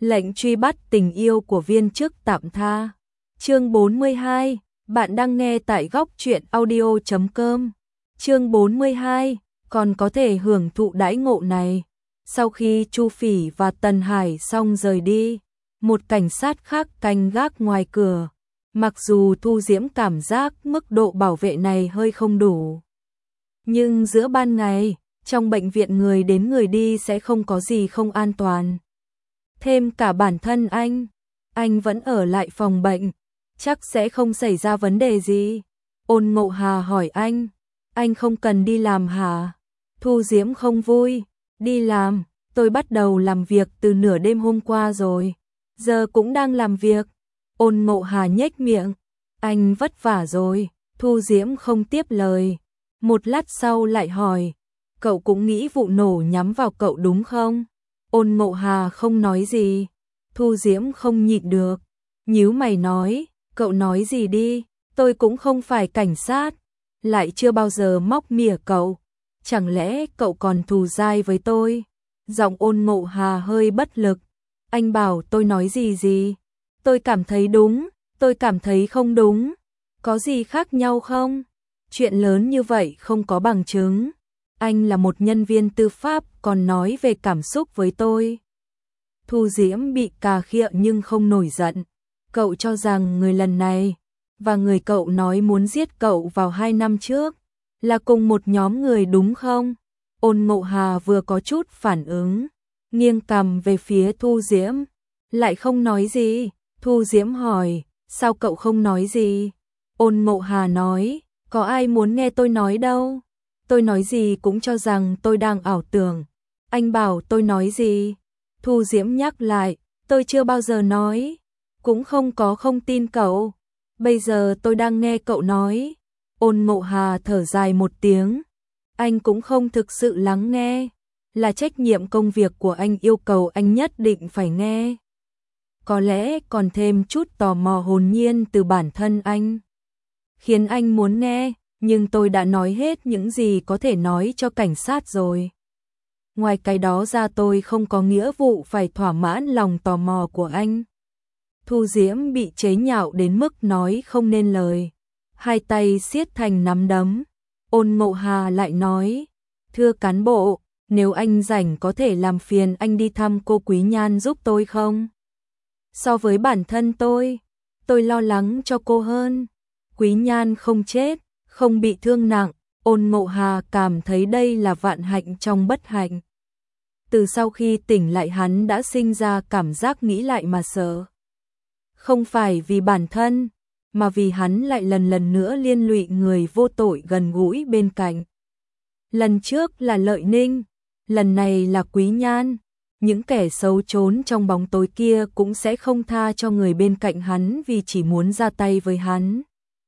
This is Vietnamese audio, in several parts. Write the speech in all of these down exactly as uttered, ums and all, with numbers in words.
Lệnh truy bắt tình yêu của viên chức tạm tha. Chương bốn mươi hai, bạn đang nghe tại góc truyện audio chấm com. Chương bốn mươi hai, còn có thể hưởng thụ đãi ngộ này. Sau khi Chu Phỉ và Tần Hải xong rời đi, một cảnh sát khác canh gác ngoài cửa. Mặc dù Thu Diễm cảm giác mức độ bảo vệ này hơi không đủ, nhưng giữa ban ngày, trong bệnh viện người đến người đi sẽ không có gì không an toàn. Thêm cả bản thân anh, anh vẫn ở lại phòng bệnh, chắc sẽ không xảy ra vấn đề gì. Ôn Ngộ Hà hỏi anh, anh không cần đi làm hả? Thu Diễm không vui, đi làm, tôi bắt đầu làm việc từ nửa đêm hôm qua rồi, giờ cũng đang làm việc. Ôn Ngộ Hà nhếch miệng, anh vất vả rồi. Thu Diễm không tiếp lời, một lát sau lại hỏi, cậu cũng nghĩ vụ nổ nhắm vào cậu đúng không? Ôn Ngộ Hà không nói gì. Thu Diễm không nhịn được, nhíu mày nói, cậu nói gì đi, tôi cũng không phải cảnh sát, lại chưa bao giờ móc mỉa cậu, chẳng lẽ cậu còn thù dai với tôi? Giọng Ôn Ngộ Hà hơi bất lực, anh bảo tôi nói gì gì, tôi cảm thấy đúng, tôi cảm thấy không đúng, có gì khác nhau không? Chuyện lớn như vậy không có bằng chứng, anh là một nhân viên tư pháp còn nói về cảm xúc với tôi. Thu Diễm bị cà khịa nhưng không nổi giận, cậu cho rằng người lần này và người cậu nói muốn giết cậu vào hai năm trước là cùng một nhóm người đúng không? Ôn Ngộ Hà vừa có chút phản ứng, nghiêng cằm về phía Thu Diễm, lại không nói gì. Thu Diễm hỏi, sao cậu không nói gì? Ôn Ngộ Hà nói, có ai muốn nghe tôi nói đâu, tôi nói gì cũng cho rằng tôi đang ảo tưởng. Anh bảo tôi nói gì? Thu Diễm nhắc lại, tôi chưa bao giờ nói, cũng không có không tin cậu, bây giờ tôi đang nghe cậu nói. Ôn Ngộ Hà thở dài một tiếng, anh cũng không thực sự lắng nghe, là trách nhiệm công việc của anh yêu cầu anh nhất định phải nghe. Có lẽ còn thêm chút tò mò hồn nhiên từ bản thân anh, khiến anh muốn nghe, nhưng tôi đã nói hết những gì có thể nói cho cảnh sát rồi. Ngoài cái đó ra tôi không có nghĩa vụ phải thỏa mãn lòng tò mò của anh. Thu Diễm bị chế nhạo đến mức nói không nên lời, hai tay siết thành nắm đấm. Ôn Ngộ Hà lại nói, thưa cán bộ, nếu anh rảnh có thể làm phiền anh đi thăm cô Quý Nhan giúp tôi không? So với bản thân tôi, tôi lo lắng cho cô hơn. Quý Nhan không chết, không bị thương nặng, Ôn Ngộ Hà cảm thấy đây là vạn hạnh trong bất hạnh. Từ sau khi tỉnh lại hắn đã sinh ra cảm giác nghĩ lại mà sợ. Không phải vì bản thân, mà vì hắn lại lần lần nữa liên lụy người vô tội gần gũi bên cạnh. Lần trước là Lợi Ninh, lần này là Quý Nhan. Những kẻ xấu trốn trong bóng tối kia cũng sẽ không tha cho người bên cạnh hắn vì chỉ muốn ra tay với hắn.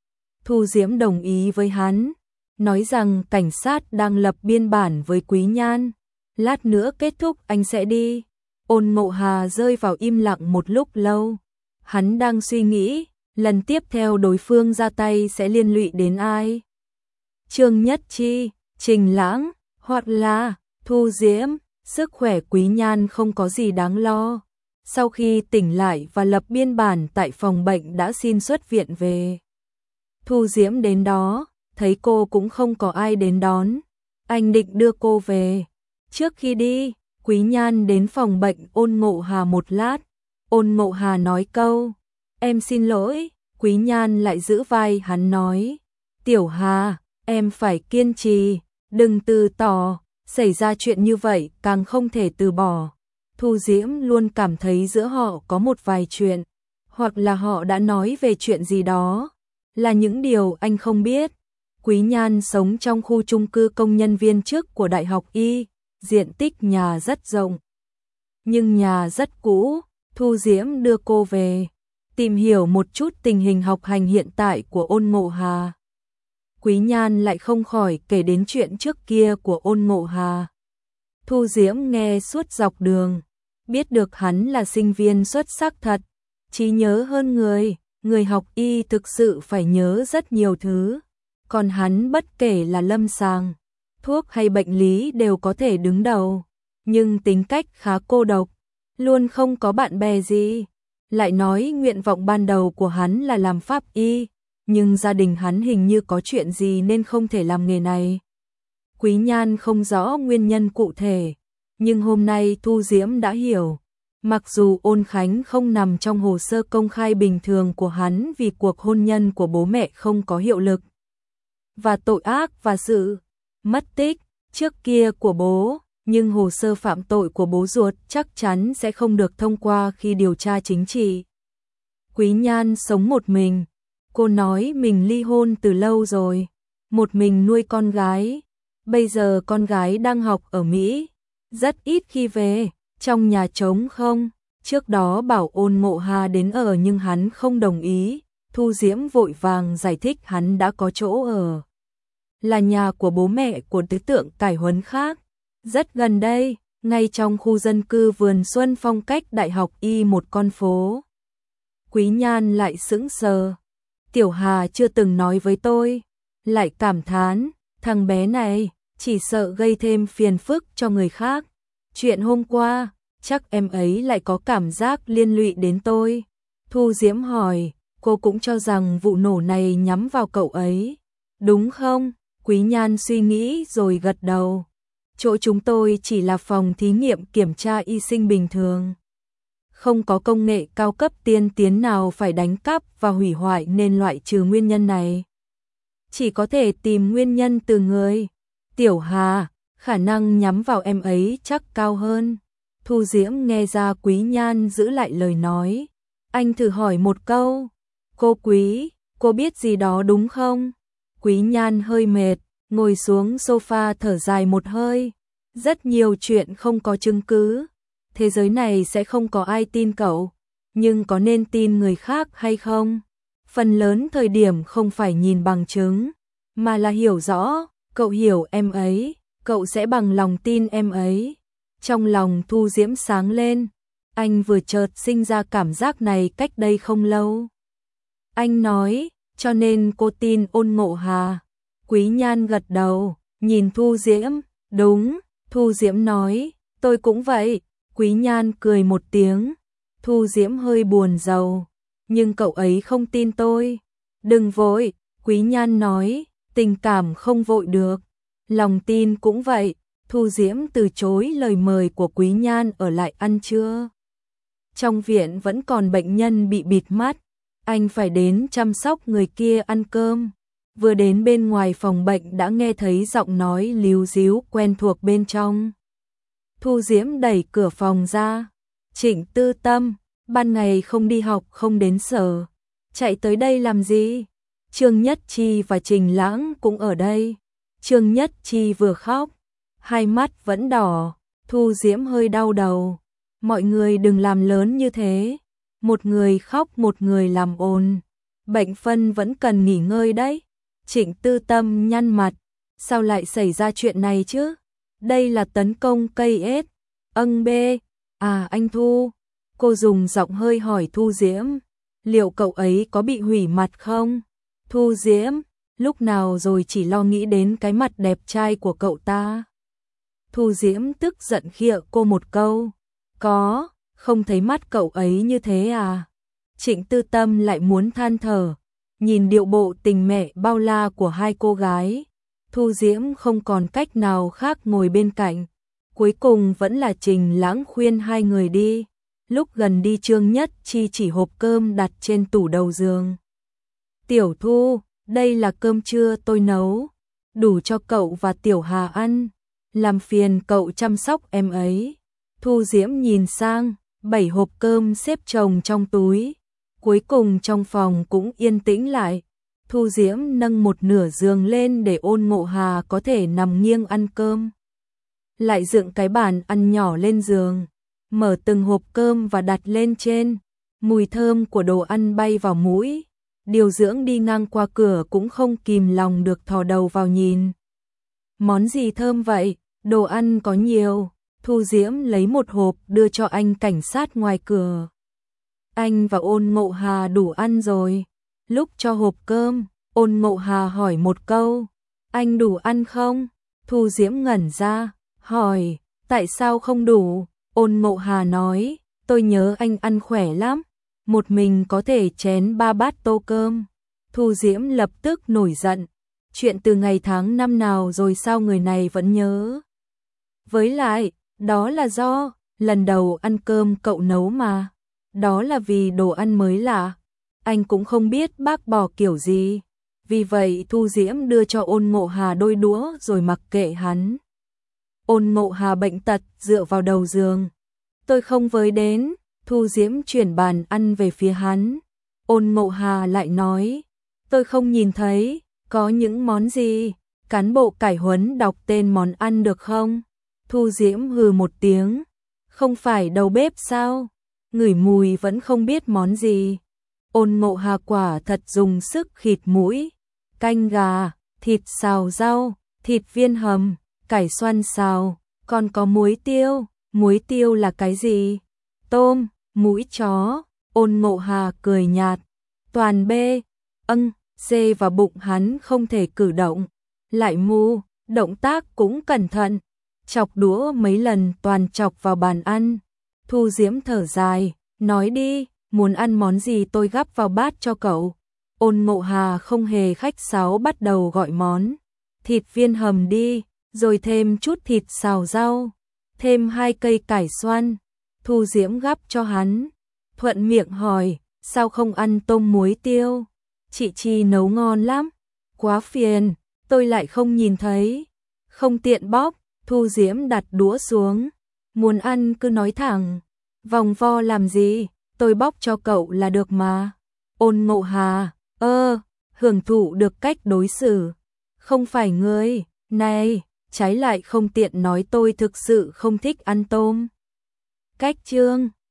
Thu Diễm đồng ý với hắn, nói rằng cảnh sát đang lập biên bản với Quý Nhan, lát nữa kết thúc anh sẽ đi. Ôn Ngộ Hà rơi vào im lặng một lúc lâu, hắn đang suy nghĩ, lần tiếp theo đối phương ra tay sẽ liên lụy đến ai? Trương Nhất Chi, Trình Lãng, hoặc là Thu Diễm. Sức khỏe Quý Nhan không có gì đáng lo. Sau khi tỉnh lại và lập biên bản tại phòng bệnh đã xin xuất viện về. Thu Diễm đến đó, thấy cô cũng không có ai đến đón. Anh định đưa cô về. Trước khi đi, Quý Nhan đến phòng bệnh Ôn Ngộ Hà một lát. Ôn Ngộ Hà nói câu, em xin lỗi. Quý Nhan lại giữ vai hắn nói, Tiểu Hà, em phải kiên trì, đừng từ tỏ. Xảy ra chuyện như vậy càng không thể từ bỏ. Thu Diễm luôn cảm thấy giữa họ có một vài chuyện, hoặc là họ đã nói về chuyện gì đó, là những điều anh không biết. Quý Nhan sống trong khu chung cư công nhân viên chức của Đại học Y, diện tích nhà rất rộng, nhưng nhà rất cũ. Thu Diễm đưa cô về, tìm hiểu một chút tình hình học hành hiện tại của Ôn Ngộ Hà. Quý Nhan lại không khỏi kể đến chuyện trước kia của Ôn Ngộ Hà. Thu Diễm nghe suốt dọc đường, biết được hắn là sinh viên xuất sắc thật, trí nhớ hơn người, người học y thực sự phải nhớ rất nhiều thứ, còn hắn bất kể là lâm sàng, thuốc hay bệnh lý đều có thể đứng đầu, nhưng tính cách khá cô độc. luôn không có bạn bè gì. Lại nói nguyện vọng ban đầu của hắn là làm pháp y, nhưng gia đình hắn hình như có chuyện gì nên không thể làm nghề này. Quý Nhan không rõ nguyên nhân cụ thể, nhưng hôm nay Thu Diễm đã hiểu. Mặc dù Ôn Khánh không nằm trong hồ sơ công khai bình thường của hắn vì cuộc hôn nhân của bố mẹ không có hiệu lực, và tội ác và sự mất tích trước kia của bố, nhưng hồ sơ phạm tội của bố ruột chắc chắn sẽ không được thông qua khi điều tra chính trị. Quý Nhan sống một mình, cô nói mình ly hôn từ lâu rồi, một mình nuôi con gái. Bây giờ con gái đang học ở Mỹ, rất ít khi về, trong nhà trống không. Trước đó bảo Ôn Ngộ Hà đến ở nhưng hắn không đồng ý. Thu Diễm vội vàng giải thích hắn đã có chỗ ở, là nhà của bố mẹ của tứ tượng cải huấn khác, rất gần đây, ngay trong khu dân cư Vườn Xuân phong cách Đại học Y một con phố. Quý Nhan lại sững sờ. Tiểu Hà chưa từng nói với tôi, lại cảm thán, thằng bé này chỉ sợ gây thêm phiền phức cho người khác. Chuyện hôm qua, chắc em ấy lại có cảm giác liên lụy đến tôi. Thu Diễm hỏi, cô cũng cho rằng vụ nổ này nhắm vào cậu ấy, đúng không? Quý Nhan suy nghĩ rồi gật đầu. Chỗ chúng tôi chỉ là phòng thí nghiệm kiểm tra y sinh bình thường, không có công nghệ cao cấp tiên tiến nào phải đánh cắp và hủy hoại nên loại trừ nguyên nhân này. Chỉ có thể tìm nguyên nhân từ người. Tiểu Hà, khả năng nhắm vào em ấy chắc cao hơn. Thu Diễm nghe ra Quý Nhan giữ lại lời nói. Anh thử hỏi một câu. Cô Quý, cô biết gì đó đúng không? Quý Nhan hơi mệt, ngồi xuống sofa thở dài một hơi. Rất nhiều chuyện không có chứng cứ. Thế giới này sẽ không có ai tin cậu. Nhưng có nên tin người khác hay không? Phần lớn thời điểm không phải nhìn bằng chứng, mà là hiểu rõ. Cậu hiểu em ấy, cậu sẽ bằng lòng tin em ấy. Trong lòng Thu Diễm sáng lên. Anh vừa chợt sinh ra cảm giác này cách đây không lâu. Anh nói, cho nên cô tin Ôn Ngộ Hà. Quý Nhan gật đầu, nhìn Thu Diễm. Đúng, Thu Diễm nói, tôi cũng vậy. Quý Nhan cười một tiếng. Thu Diễm hơi buồn rầu. Nhưng cậu ấy không tin tôi. Đừng vội, Quý Nhan nói, tình cảm không vội được. Lòng tin cũng vậy. Thu Diễm từ chối lời mời của Quý Nhan ở lại ăn trưa. Trong viện vẫn còn bệnh nhân bị bịt mắt. Anh phải đến chăm sóc người kia ăn cơm. Vừa đến bên ngoài phòng bệnh đã nghe thấy giọng nói líu díu quen thuộc bên trong. Thu Diễm đẩy cửa phòng ra. Trịnh Tư Tâm, ban ngày không đi học không đến sở, chạy tới đây làm gì? Trương Nhất Chi và Trình Lãng cũng ở đây. Trương Nhất Chi vừa khóc, hai mắt vẫn đỏ. Thu Diễm hơi đau đầu. Mọi người đừng làm lớn như thế. Một người khóc một người làm ồn. Bệnh phân vẫn cần nghỉ ngơi đấy. Trịnh Tư Tâm nhăn mặt. Sao lại xảy ra chuyện này chứ? Đây là tấn công cây ết. Âng bê. À anh Thu. Cô dùng giọng hơi hỏi Thu Diễm. Liệu cậu ấy có bị hủy mặt không? Thu Diễm, lúc nào rồi chỉ lo nghĩ đến cái mặt đẹp trai của cậu ta. Thu Diễm tức giận khịa cô một câu. Có, không thấy mắt cậu ấy như thế à? Trịnh Tư Tâm lại muốn than thở. Nhìn điệu bộ tình mẹ bao la của hai cô gái, Thu Diễm không còn cách nào khác ngồi bên cạnh. Cuối cùng vẫn là Trình Lãng khuyên hai người đi. Lúc gần đi Trương Nhất Chi chỉ hộp cơm đặt trên tủ đầu giường. Tiểu Thu, đây là cơm trưa tôi nấu, đủ cho cậu và Tiểu Hà ăn. Làm phiền cậu chăm sóc em ấy. Thu Diễm nhìn sang, bảy hộp cơm xếp chồng trong túi. Cuối cùng trong phòng cũng yên tĩnh lại. Thu Diễm nâng một nửa giường lên để Ôn Ngộ Hà có thể nằm nghiêng ăn cơm. Lại dựng cái bàn ăn nhỏ lên giường, mở từng hộp cơm và đặt lên trên. Mùi thơm của đồ ăn bay vào mũi. Điều dưỡng đi ngang qua cửa cũng không kìm lòng được thò đầu vào nhìn. Món gì thơm vậy? Đồ ăn có nhiều. Thu Diễm lấy một hộp đưa cho anh cảnh sát ngoài cửa. Anh và Ôn Ngộ Hà đủ ăn rồi. Lúc cho hộp cơm, Ôn Ngộ Hà hỏi một câu. Anh đủ ăn không? Thu Diễm ngẩn ra, hỏi, tại sao không đủ? Ôn Ngộ Hà nói, tôi nhớ anh ăn khỏe lắm, một mình có thể chén ba bát tô cơm. Thu Diễm lập tức nổi giận, chuyện từ ngày tháng năm nào rồi sao người này vẫn nhớ. Với lại, đó là do, lần đầu ăn cơm cậu nấu mà, đó là vì đồ ăn mới lạ, anh cũng không biết bác bỏ kiểu gì. Vì vậy Thu Diễm đưa cho Ôn Ngộ Hà đôi đũa rồi mặc kệ hắn. Ôn Ngộ Hà bệnh tật dựa vào đầu giường. Tôi không với đến, Thu Diễm chuyển bàn ăn về phía hắn. Ôn Ngộ Hà lại nói, tôi không nhìn thấy, có những món gì, cán bộ cải huấn đọc tên món ăn được không? Thu Diễm hừ một tiếng, không phải đầu bếp sao? Ngửi mùi vẫn không biết món gì. Ôn Ngộ Hà quả thật dùng sức khịt mũi. Canh gà, thịt xào rau, thịt viên hầm, cải xoăn xào, còn có muối tiêu. Muối tiêu là cái gì? Tôm, mũi chó. Ôn Ngộ Hà cười nhạt. Toàn bê, âng, dê vào bụng hắn không thể cử động. Lại mù, động tác cũng cẩn thận. Chọc đũa mấy lần toàn chọc vào bàn ăn. Thu Diễm thở dài, nói đi, muốn ăn món gì tôi gắp vào bát cho cậu. Ôn Ngộ Hà không hề khách sáo bắt đầu gọi món. Thịt viên hầm đi, rồi thêm chút thịt xào rau, thêm hai cây cải xoăn. Thu Diễm gắp cho hắn, thuận miệng hỏi, sao không ăn tôm muối tiêu? Chị Chi nấu ngon lắm. Quá phiền, tôi lại không nhìn thấy. Không tiện bóp. Thu Diễm đặt đũa xuống. Muốn ăn cứ nói thẳng, vòng vo làm gì, tôi bóp cho cậu là được mà. Ôn Ngộ Hà, ơ, hưởng thụ được cách đối xử. Không phải ngươi, này, trái lại không tiện nói tôi thực sự không thích ăn tôm. Cách chương